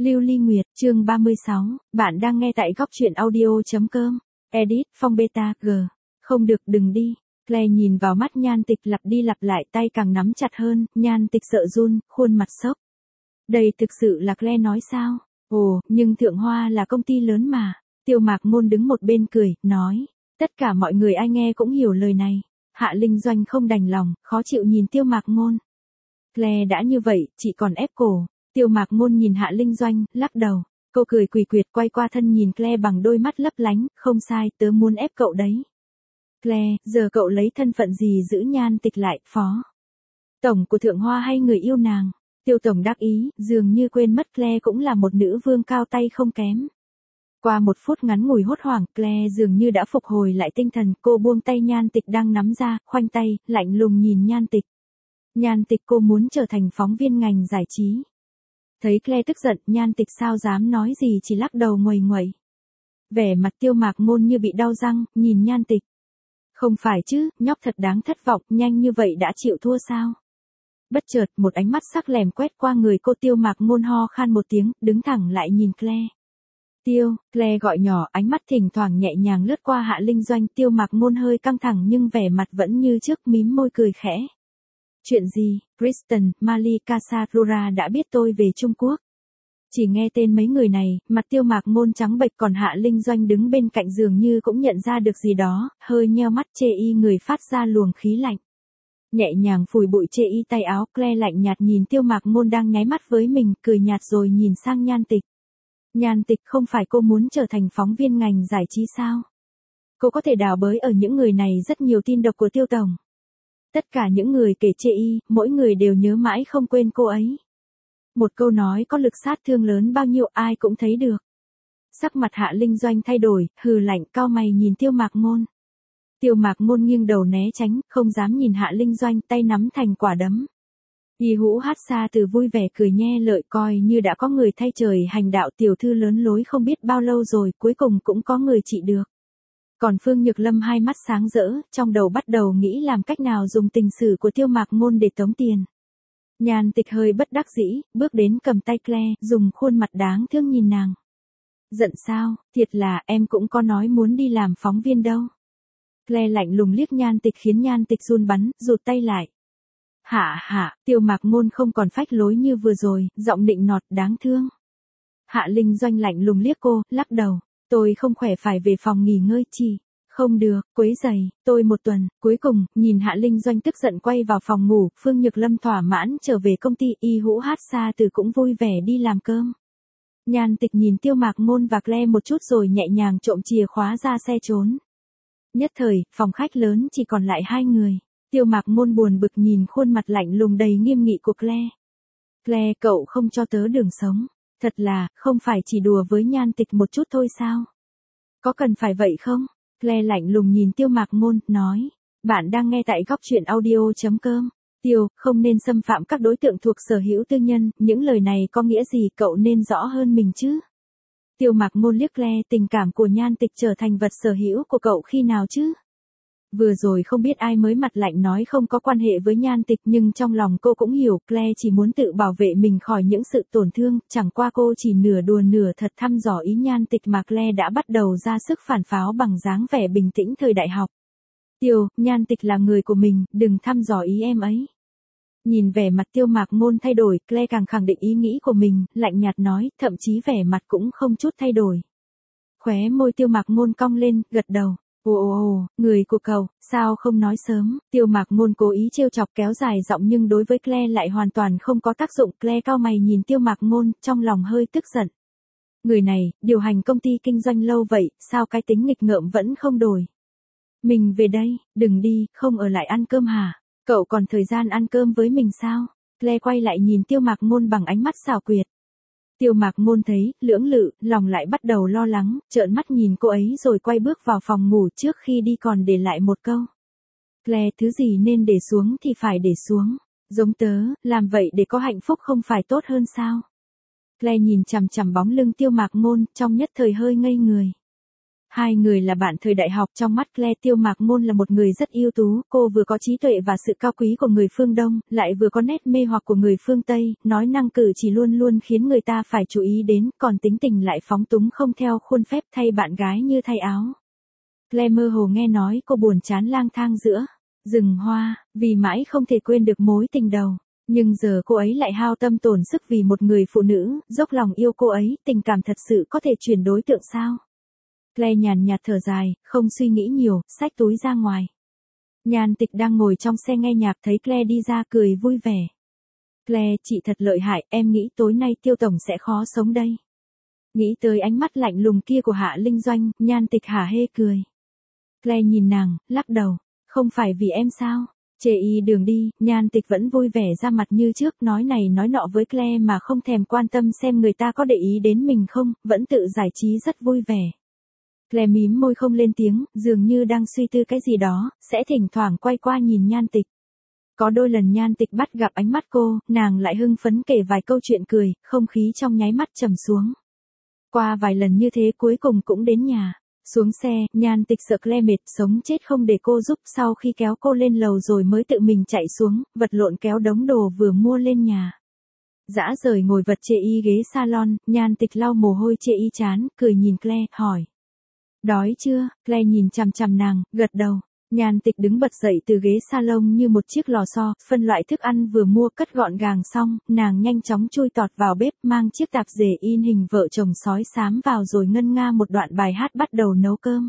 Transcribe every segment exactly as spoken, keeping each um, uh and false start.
Lưu Ly Nguyệt, chương ba mươi sáu, bạn đang nghe tại góc truyện audio.com. Edit, Phong Beta, G. Không được, đừng đi. Claire nhìn vào mắt Nhan Tịch lặp đi lặp lại, tay càng nắm chặt hơn, Nhan Tịch sợ run, khuôn mặt sốc. Đây thực sự là Claire nói sao? Ồ, nhưng Thượng Hoa là công ty lớn mà. Tiêu Mạc Ngôn đứng một bên cười, nói. Tất cả mọi người ai nghe cũng hiểu lời này. Hạ Linh Doanh không đành lòng, khó chịu nhìn Tiêu Mạc Ngôn. Claire đã như vậy, chị còn ép cổ. Tiêu Mạc Ngôn nhìn Hạ Linh Doanh, lắc đầu. Cô cười quỷ quyệt quay qua thân nhìn Claire bằng đôi mắt lấp lánh, không sai, tớ muốn ép cậu đấy. Claire, giờ cậu lấy thân phận gì giữ Nhan Tịch lại, phó tổng của Thượng Hoa hay người yêu nàng? Tiêu tổng đắc ý, dường như quên mất Claire cũng là một nữ vương cao tay không kém. Qua một phút ngắn ngủi hốt hoảng, Claire dường như đã phục hồi lại tinh thần, cô buông tay Nhan Tịch đang nắm ra, khoanh tay, lạnh lùng nhìn Nhan Tịch. Nhan Tịch, cô muốn trở thành phóng viên ngành giải trí. Thấy Claire tức giận, Nhan Tịch sao dám nói gì, chỉ lắc đầu nguầy nguậy. Vẻ mặt Tiêu Mạc Ngôn như bị đau răng, nhìn Nhan Tịch. Không phải chứ, nhóc thật đáng thất vọng, nhanh như vậy đã chịu thua sao? Bất chợt, một ánh mắt sắc lẻm quét qua người cô. Tiêu Mạc Ngôn ho khan một tiếng, đứng thẳng lại nhìn Claire. Tiêu, Claire gọi nhỏ, ánh mắt thỉnh thoảng nhẹ nhàng lướt qua Hạ Linh Doanh. Tiêu Mạc Ngôn hơi căng thẳng nhưng vẻ mặt vẫn như trước, mím môi cười khẽ. Chuyện gì? Kristen, Malika Sarura đã biết tôi về Trung Quốc. Chỉ nghe tên mấy người này, mặt Tiêu Mạc Ngôn trắng bệch, còn Hạ Linh Doanh đứng bên cạnh dường như cũng nhận ra được gì đó, hơi nheo mắt chê y người phát ra luồng khí lạnh. Nhẹ nhàng phủi bụi chê y tay áo. Claire lạnh nhạt nhìn Tiêu Mạc Ngôn đang nháy mắt với mình, cười nhạt rồi nhìn sang Nhan Tịch. Nhan Tịch, không phải cô muốn trở thành phóng viên ngành giải trí sao? Cô có thể đào bới ở những người này rất nhiều tin độc của Tiêu tổng. Tất cả những người kể chê y, mỗi người đều nhớ mãi không quên cô ấy. Một câu nói có lực sát thương lớn bao nhiêu ai cũng thấy được. Sắc mặt Hạ Linh Doanh thay đổi, hừ lạnh, cau mày nhìn Tiêu Mạc Ngôn. Tiêu Mạc Ngôn nghiêng đầu né tránh, không dám nhìn Hạ Linh Doanh, tay nắm thành quả đấm. Y Hũ Hát Xa Từ vui vẻ cười nhe lợi, coi như đã có người thay trời hành đạo. Tiểu thư lớn lối không biết bao lâu rồi, cuối cùng cũng có người trị được. Còn Phương Nhược Lâm hai mắt sáng rỡ, trong đầu bắt đầu nghĩ làm cách nào dùng tình sử của Tiêu Mạc Ngôn để tống tiền. Nhan Tịch hơi bất đắc dĩ, bước đến cầm tay Claire, dùng khuôn mặt đáng thương nhìn nàng. Giận sao, thiệt là em cũng có nói muốn đi làm phóng viên đâu. Claire lạnh lùng liếc Nhan Tịch khiến Nhan Tịch run bắn, rụt tay lại. Hạ hạ, Tiêu Mạc Ngôn không còn phách lối như vừa rồi, giọng nịnh nọt đáng thương. Hạ Linh Doanh lạnh lùng liếc cô, lắc đầu. Tôi không khỏe, phải về phòng nghỉ ngơi. Chỉ không được, quấy rầy tôi một tuần. Cuối cùng, nhìn Hạ Linh Doanh tức giận quay vào phòng ngủ, Phương Nhược Lâm thỏa mãn trở về công ty. Y Hũ Hát Xa Từ cũng vui vẻ đi làm cơm. Nhan Tịch nhìn Tiêu Mạc Ngôn và Claire một chút rồi nhẹ nhàng trộm chìa khóa ra xe trốn. Nhất thời, phòng khách lớn chỉ còn lại hai người. Tiêu Mạc Ngôn buồn bực nhìn khuôn mặt lạnh lùng đầy nghiêm nghị của Claire. Claire, cậu không cho tớ đường sống. Thật là, không phải chỉ đùa với Nhan Tịch một chút thôi sao? Có cần phải vậy không? Claire lạnh lùng nhìn Tiêu Mạc Ngôn, nói. Bạn đang nghe tại góc truyện audio.com. Tiêu, không nên xâm phạm các đối tượng thuộc sở hữu tư nhân, những lời này có nghĩa gì cậu nên rõ hơn mình chứ? Tiêu Mạc Ngôn liếc Claire, tình cảm của Nhan Tịch trở thành vật sở hữu của cậu khi nào chứ? Vừa rồi không biết ai mới mặt lạnh nói không có quan hệ với Nhan Tịch, nhưng trong lòng cô cũng hiểu Claire chỉ muốn tự bảo vệ mình khỏi những sự tổn thương, chẳng qua cô chỉ nửa đùa nửa thật thăm dò ý Nhan Tịch mà Claire đã bắt đầu ra sức phản pháo bằng dáng vẻ bình tĩnh thời đại học. Tiêu, Nhan Tịch là người của mình, đừng thăm dò ý em ấy. Nhìn vẻ mặt Tiêu Mạc Ngôn thay đổi, Claire càng khẳng định ý nghĩ của mình, lạnh nhạt nói, thậm chí vẻ mặt cũng không chút thay đổi. Khóe môi Tiêu Mạc Ngôn cong lên, gật đầu. Ồ ồ ồ, người của cậu, sao không nói sớm? Tiêu Mạc Ngôn cố ý trêu chọc kéo dài giọng nhưng đối với Claire lại hoàn toàn không có tác dụng. Claire cau mày nhìn Tiêu Mạc Ngôn, trong lòng hơi tức giận. Người này, điều hành công ty kinh doanh lâu vậy, sao cái tính nghịch ngợm vẫn không đổi? Mình về đây, đừng đi, không ở lại ăn cơm hả? Cậu còn thời gian ăn cơm với mình sao? Claire quay lại nhìn Tiêu Mạc Ngôn bằng ánh mắt xảo quyệt. Tiêu Mạc Ngôn thấy, lưỡng lự, lòng lại bắt đầu lo lắng, trợn mắt nhìn cô ấy rồi quay bước vào phòng ngủ, trước khi đi còn để lại một câu. Claire, thứ gì nên để xuống thì phải để xuống. Giống tớ, làm vậy để có hạnh phúc không phải tốt hơn sao? Claire nhìn chằm chằm bóng lưng Tiêu Mạc Ngôn, trong nhất thời hơi ngây người. Hai người là bạn thời đại học, trong mắt Claire Tiêu Mạc Ngôn là một người rất ưu tú, cô vừa có trí tuệ và sự cao quý của người phương Đông, lại vừa có nét mê hoặc của người phương Tây, nói năng cử chỉ luôn luôn khiến người ta phải chú ý đến, còn tính tình lại phóng túng không theo khuôn phép, thay bạn gái như thay áo. Claire mơ hồ nghe nói cô buồn chán lang thang giữa rừng hoa, vì mãi không thể quên được mối tình đầu. Nhưng giờ cô ấy lại hao tâm tổn sức vì một người phụ nữ, dốc lòng yêu cô ấy, tình cảm thật sự có thể chuyển đối tượng sao? Claire nhàn nhạt thở dài, không suy nghĩ nhiều, xách túi ra ngoài. Nhan Tịch đang ngồi trong xe nghe nhạc, thấy Claire đi ra cười vui vẻ. Claire, chị thật lợi hại, em nghĩ tối nay Tiêu tổng sẽ khó sống đây. Nghĩ tới ánh mắt lạnh lùng kia của Hạ Linh Doanh, Nhan Tịch hả hê cười. Claire nhìn nàng, lắc đầu, không phải vì em sao? Chê y đường đi, Nhan Tịch vẫn vui vẻ ra mặt như trước, nói này nói nọ với Claire mà không thèm quan tâm xem người ta có để ý đến mình không, vẫn tự giải trí rất vui vẻ. Claire mím môi không lên tiếng, dường như đang suy tư cái gì đó, sẽ thỉnh thoảng quay qua nhìn Nhan Tịch. Có đôi lần Nhan Tịch bắt gặp ánh mắt cô, nàng lại hưng phấn kể vài câu chuyện cười, không khí trong nháy mắt trầm xuống. Qua vài lần như thế cuối cùng cũng đến nhà. Xuống xe, Nhan Tịch sợ Claire mệt, sống chết không để cô giúp, sau khi kéo cô lên lầu rồi mới tự mình chạy xuống, vật lộn kéo đống đồ vừa mua lên nhà. Dã rời ngồi vật chê y ghế salon, Nhan Tịch lau mồ hôi chê y chán, cười nhìn Claire, hỏi. Đói chưa? Claire nhìn chằm chằm nàng, gật đầu. Nhan Tịch đứng bật dậy từ ghế salon như một chiếc lò xo, phân loại thức ăn vừa mua cất gọn gàng xong, nàng nhanh chóng chui tọt vào bếp, mang chiếc tạp dề in hình vợ chồng sói xám vào rồi ngân nga một đoạn bài hát bắt đầu nấu cơm.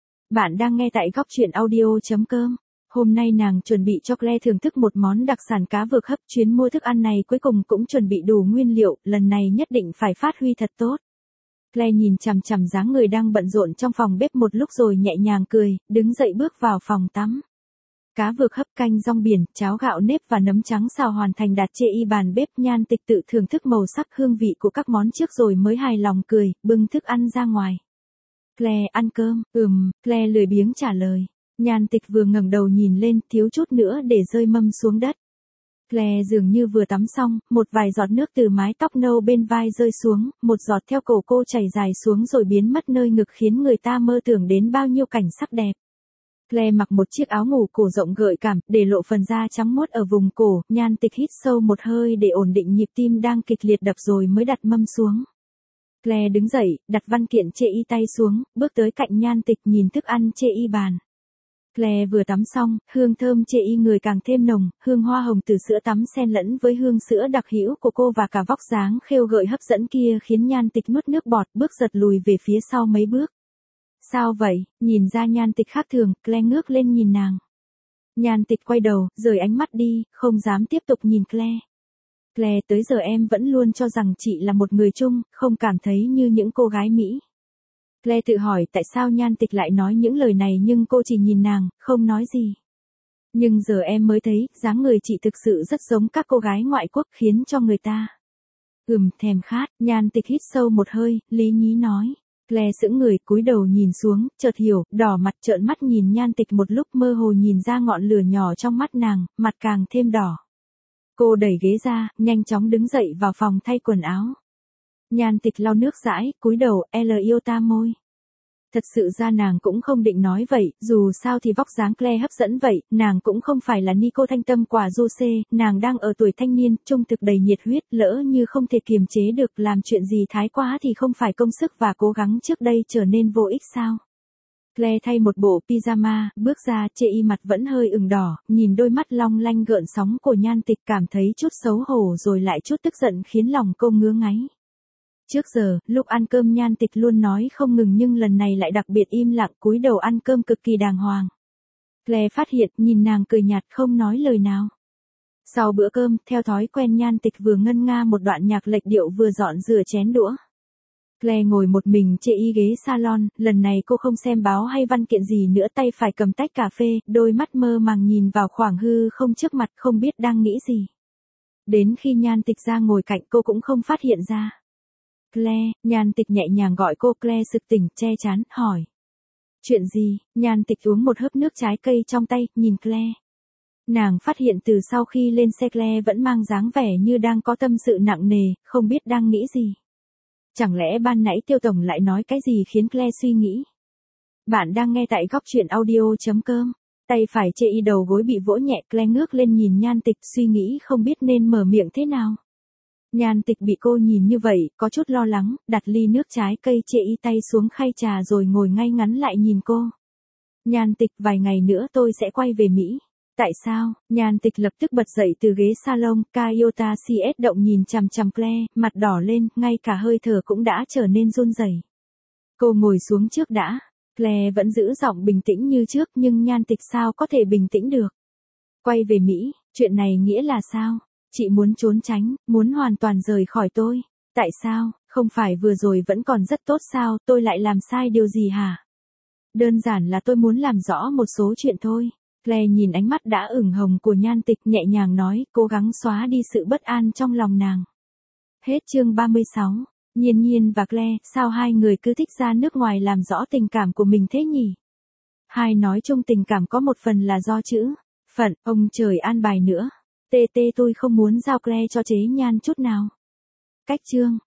Bạn đang nghe tại góc truyện audio chấm com. Hôm nay nàng chuẩn bị cho Claire thưởng thức một món đặc sản cá vược hấp, chuyến mua thức ăn này cuối cùng cũng chuẩn bị đủ nguyên liệu, lần này nhất định phải phát huy thật tốt. Claire nhìn chằm chằm dáng người đang bận rộn trong phòng bếp một lúc rồi nhẹ nhàng cười, đứng dậy bước vào phòng tắm. Cá vược hấp, canh rong biển, cháo gạo nếp và nấm trắng xào hoàn thành đạt chê y bàn bếp. Nhan Tịch tự thưởng thức màu sắc hương vị của các món trước rồi mới hài lòng cười, bưng thức ăn ra ngoài. Claire, ăn cơm, ừm, Claire lười biếng trả lời. Nhan Tịch vừa ngẩng đầu nhìn lên, thiếu chút nữa để rơi mâm xuống đất. Claire dường như vừa tắm xong, một vài giọt nước từ mái tóc nâu bên vai rơi xuống, một giọt theo cổ cô chảy dài xuống rồi biến mất nơi ngực khiến người ta mơ tưởng đến bao nhiêu cảnh sắc đẹp. Claire mặc một chiếc áo ngủ cổ rộng gợi cảm, để lộ phần da trắng muốt ở vùng cổ, Nhan Tịch hít sâu một hơi để ổn định nhịp tim đang kịch liệt đập rồi mới đặt mâm xuống. Claire đứng dậy, đặt văn kiện chê y tay xuống, bước tới cạnh Nhan Tịch nhìn thức ăn chê y bàn. Claire vừa tắm xong, hương thơm chê y người càng thêm nồng, hương hoa hồng từ sữa tắm xen lẫn với hương sữa đặc hữu của cô và cả vóc dáng khêu gợi hấp dẫn kia khiến Nhan Tịch nuốt nước bọt, bước giật lùi về phía sau mấy bước. Sao vậy? Nhìn ra Nhan Tịch khác thường, Claire ngước lên nhìn nàng. Nhan Tịch quay đầu, rời ánh mắt đi, không dám tiếp tục nhìn Claire. Claire, tới giờ em vẫn luôn cho rằng chị là một người chung, không cảm thấy như những cô gái Mỹ. Claire tự hỏi tại sao Nhan Tịch lại nói những lời này nhưng cô chỉ nhìn nàng, không nói gì. Nhưng giờ em mới thấy, dáng người chị thực sự rất giống các cô gái ngoại quốc khiến cho người ta. Ừm, thèm khát, Nhan Tịch hít sâu một hơi, lý nhí nói. Claire sững người, cúi đầu nhìn xuống, chợt hiểu, đỏ mặt trợn mắt nhìn Nhan Tịch một lúc mơ hồ nhìn ra ngọn lửa nhỏ trong mắt nàng, mặt càng thêm đỏ. Cô đẩy ghế ra, nhanh chóng đứng dậy vào phòng thay quần áo. Nhan Tịch lau nước dãi, cúi đầu, L yêu ta môi. Thật sự ra nàng cũng không định nói vậy, dù sao thì vóc dáng Claire hấp dẫn vậy, nàng cũng không phải là Nico thanh tâm quả Jose, nàng đang ở tuổi thanh niên, trung thực đầy nhiệt huyết, lỡ như không thể kiềm chế được làm chuyện gì thái quá thì không phải công sức và cố gắng trước đây trở nên vô ích sao. Claire thay một bộ pyjama, bước ra, chê y mặt vẫn hơi ửng đỏ, nhìn đôi mắt long lanh gợn sóng của Nhan Tịch cảm thấy chút xấu hổ rồi lại chút tức giận khiến lòng cô ngứa ngáy. Trước giờ, lúc ăn cơm Nhan Tịch luôn nói không ngừng nhưng lần này lại đặc biệt im lặng cúi đầu ăn cơm cực kỳ đàng hoàng. Claire phát hiện, nhìn nàng cười nhạt không nói lời nào. Sau bữa cơm, theo thói quen Nhan Tịch vừa ngân nga một đoạn nhạc lệch điệu vừa dọn rửa chén đũa. Claire ngồi một mình chê y ghế salon, lần này cô không xem báo hay văn kiện gì nữa, tay phải cầm tách cà phê, đôi mắt mơ màng nhìn vào khoảng hư không trước mặt không biết đang nghĩ gì. Đến khi Nhan Tịch ra ngồi cạnh cô cũng không phát hiện ra. Claire, Nhan Tịch nhẹ nhàng gọi cô. Claire sực tỉnh, che chắn, hỏi. Chuyện gì? Nhan Tịch uống một hớp nước trái cây trong tay, nhìn Claire. Nàng phát hiện từ sau khi lên xe Claire vẫn mang dáng vẻ như đang có tâm sự nặng nề, không biết đang nghĩ gì. Chẳng lẽ ban nãy Tiêu tổng lại nói cái gì khiến Claire suy nghĩ? Bạn đang nghe tại góc chuyện audio.com. Tay phải chê y đầu gối bị vỗ nhẹ, Claire ngước lên nhìn Nhan Tịch, suy nghĩ không biết nên mở miệng thế nào. Nhan Tịch bị cô nhìn như vậy, có chút lo lắng, đặt ly nước trái cây chê y tay xuống khay trà rồi ngồi ngay ngắn lại nhìn cô. Nhan Tịch, vài ngày nữa tôi sẽ quay về Mỹ. Tại sao? Nhan Tịch lập tức bật dậy từ ghế salon, Kayota xê ét động nhìn chằm chằm Claire, mặt đỏ lên, ngay cả hơi thở cũng đã trở nên run rẩy. Cô ngồi xuống trước đã. Claire vẫn giữ giọng bình tĩnh như trước, nhưng Nhan Tịch sao có thể bình tĩnh được. Quay về Mỹ, chuyện này nghĩa là sao? Chị muốn trốn tránh, muốn hoàn toàn rời khỏi tôi. Tại sao? Không phải vừa rồi vẫn còn rất tốt sao, tôi lại làm sai điều gì hả? Đơn giản là tôi muốn làm rõ một số chuyện thôi. Claire nhìn ánh mắt đã ửng hồng của Nhan Tịch, nhẹ nhàng nói, cố gắng xóa đi sự bất an trong lòng nàng. Hết chương ba mươi sáu. Nhiên Nhiên và Claire, sao hai người cứ thích ra nước ngoài làm rõ tình cảm của mình thế nhỉ? Hai nói chung tình cảm có một phần là do chữ phận, ông trời an bài nữa. Tê tê tôi không muốn giao Claire cho chế Nhan chút nào. Cách chương